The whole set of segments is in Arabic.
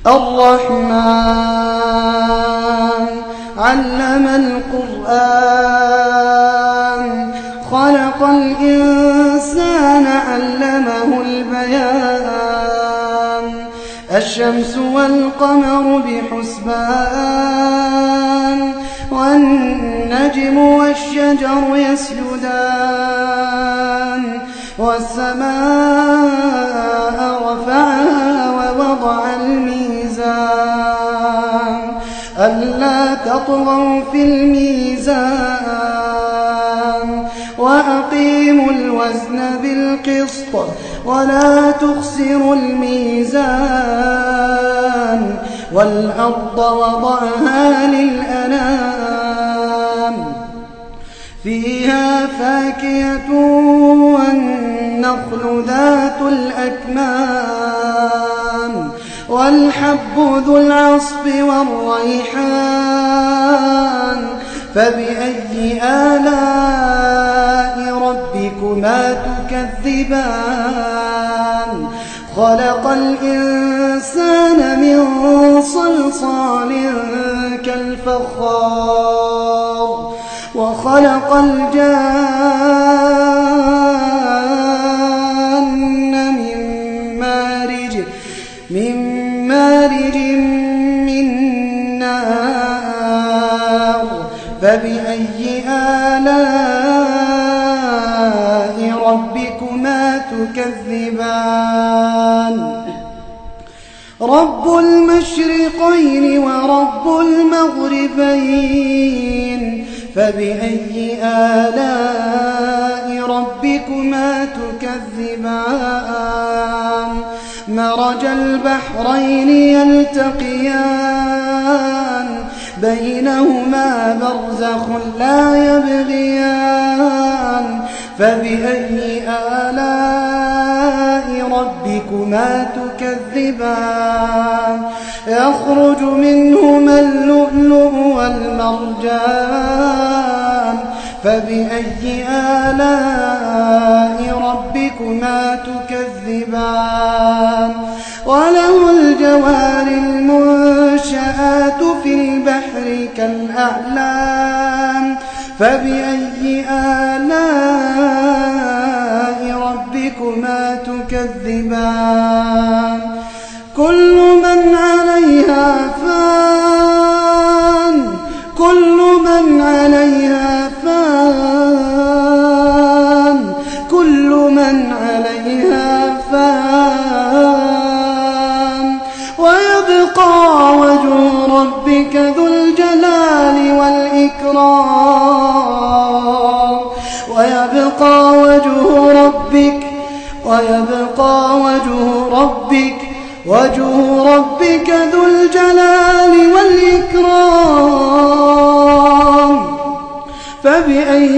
الرحمن علم القرآن خلق الإنسان علمه البيان الشمس والقمر بحسبان والنجم والشجر يسجدان والسماء رفعها ووضع الميزان ألا تطغوا في الميزان وأقيموا الوزن بالقسط ولا تخسروا الميزان والأرض وضعها للأنام فيها فاكهة والنخل ذات الأكمام والحب ذو العصف والريحان فبأي آلاء ربكما تكذبان خلق الإنسان من صلصال كالفخار وخلق الجان من مارج من نار فبأي آلاء ربكما تكذبان رب المشرقين ورب المغربين فبأي آلاء ربكما تكذبان مرج البحرين يلتقيان بينهما برزخ لا يبغيان فبأي آلاء ربكما تكذبان يخرج منهما اللؤلؤ والمرجان فبأي آلاء ربكما تكذبان وله الجوار المنشآت في البحر كالأعلام فبأي آلاء ربكما تكذبان كل من عليها فان كل من عليها فان كل من عليها فان ويبقى وجه ربك ذو الجلال والإكرام ويبقى وجه ربك ذو الجلال والإكرام فبأي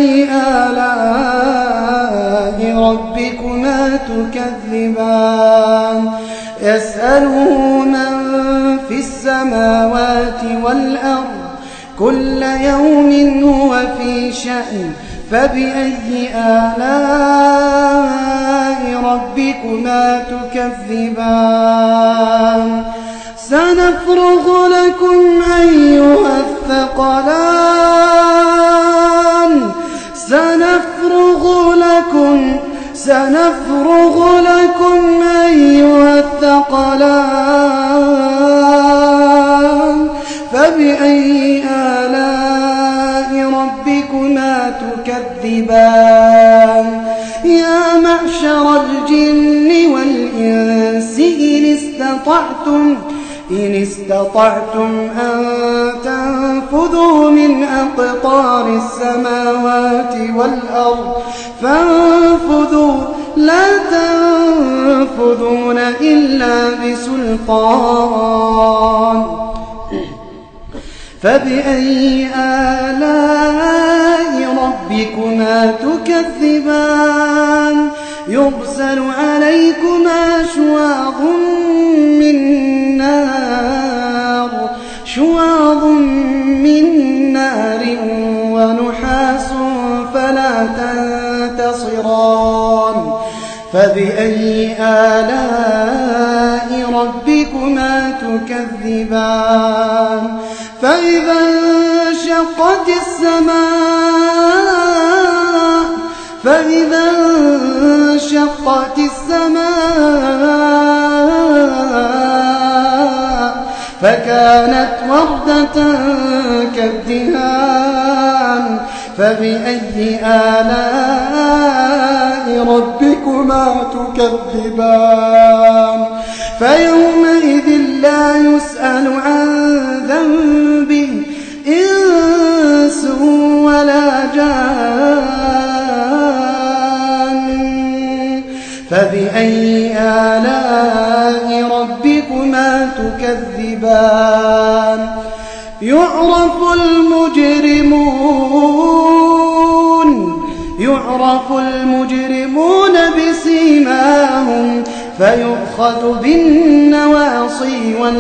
آلاء ربكما تكذبان يسأله من في السماوات والأرض كل يوم هو في شأن فبأي آلاء ربكما تكذبان سنفرغ لكم أيها الثقلان سنفرغ لكم أيها الثقلان فبأي آلاء ربكما تكذبان يا معشر الجن والإنس إن استطعتم أن تنفذوا من أقطار السماوات والأرض فانفذوا لا تنفذون إلا بسلطان فبأي آلاء ربكما تكذبان يرسل عليكما شواظ من نار ونحاس فلا تنتصران فبأي آلاء ربكما ربكما تكذبان فإذا انشقت السماء فكانت وردة كالدهان فبأي آلاء ربكما تكذبان فيومئذ لا يسأل عن ذنبه إنس ولا جان فبأي آلاء ربكما تكذبان يعرف المجرمون بسيماهم فيؤخذ بالنواصي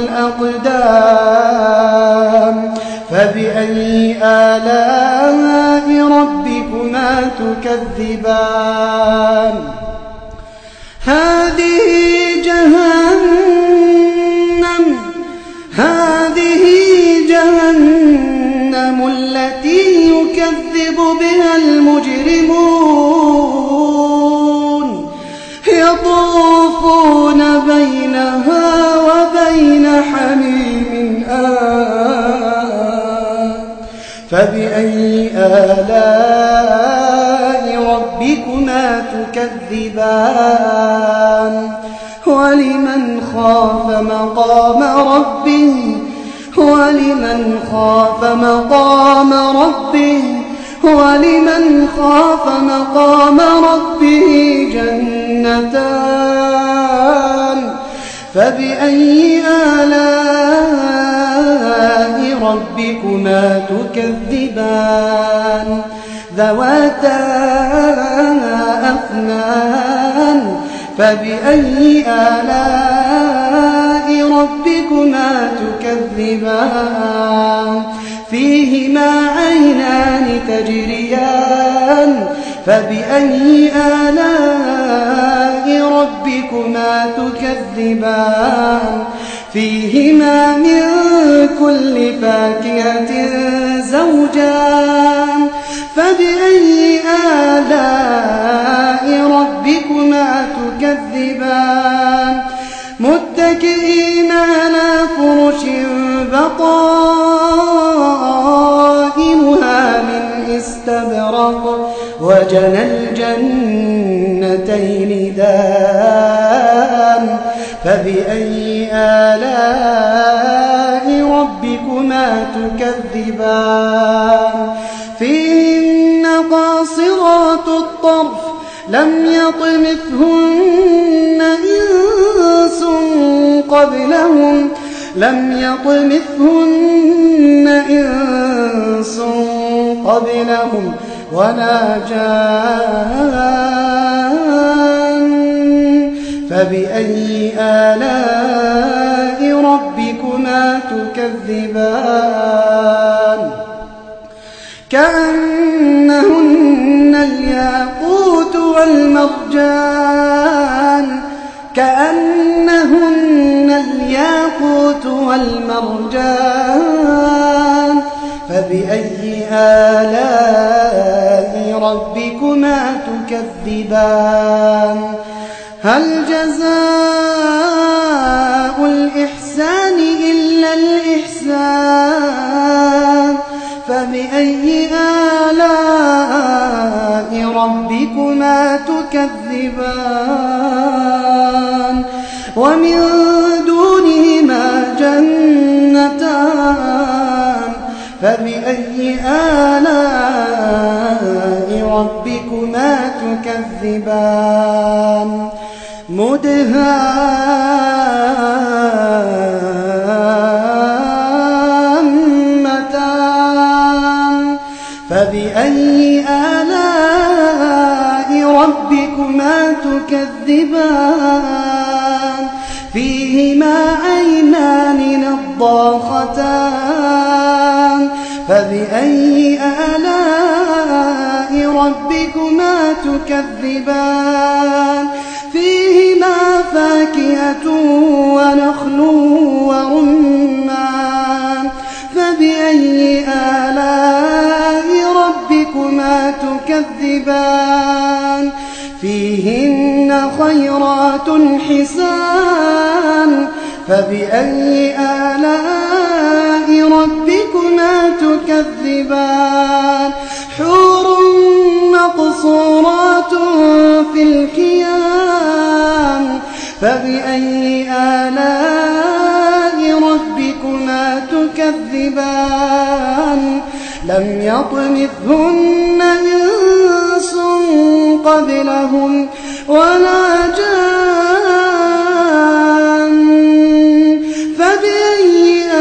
والأقدام فبأي آلاء ربكما تكذبان هذه جهنم التي يكذب بها المجرمون يطوفون بينها وبين حميم آن فبأي آلاء ربكما تكذبان ولمن خاف مقام ربه جنتان فبأي آلاء ربكما تكذبان ذواتا أفنان فبأي آلاء ربكما تكذبان فيهما عينان تجريان فبأي آلاء ربكما تكذبان فيهما من كل فاكهة زوجان فبأي آلاء ربكما تكذبان متكئين على فرش بطائنها من استبرق وجنى الجنتين دان فبأي آلاء ربكما تكذبان فيهن قاصرات الطرف لم يطمثهن إنس قبلهم ولا جان فبأي آلاء ربكما تكذبان كأنهن الياقوت والمرجان فبأي آلاء ربكما تكذبان هل جزاء الإحسان إلا الإحسان فبأي آلاء ربكما تكذبان ومن دونهما جنتان فبأي آلاء ربكما تكذبان مدهامتان فبأي آلاء ربكما تكذبان فيهما عينان نضاختان فبأي آلاء ربكما تكذبان فيهما فاكهة جنات ونخل ورمان فبأي آلاء ربكما تكذبان فيهن خيرات حسان فبأي آلاء ربكما تكذبان حور مقصورات في الخيام فبأي آلاء ربكما تكذبان لم يطمثهن إنس قبلهم ولا جان فبأي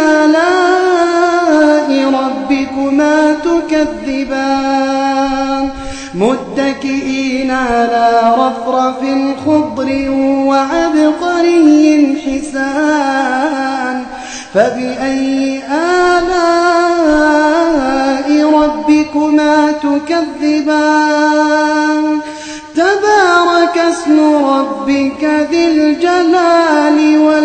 آلاء ربكما تكذبان متكئين على رفرف خضر وعبقري حسان فبأي آلاء ربكما تكذبان تبارك اسم ربك ذي الجلال والإكرام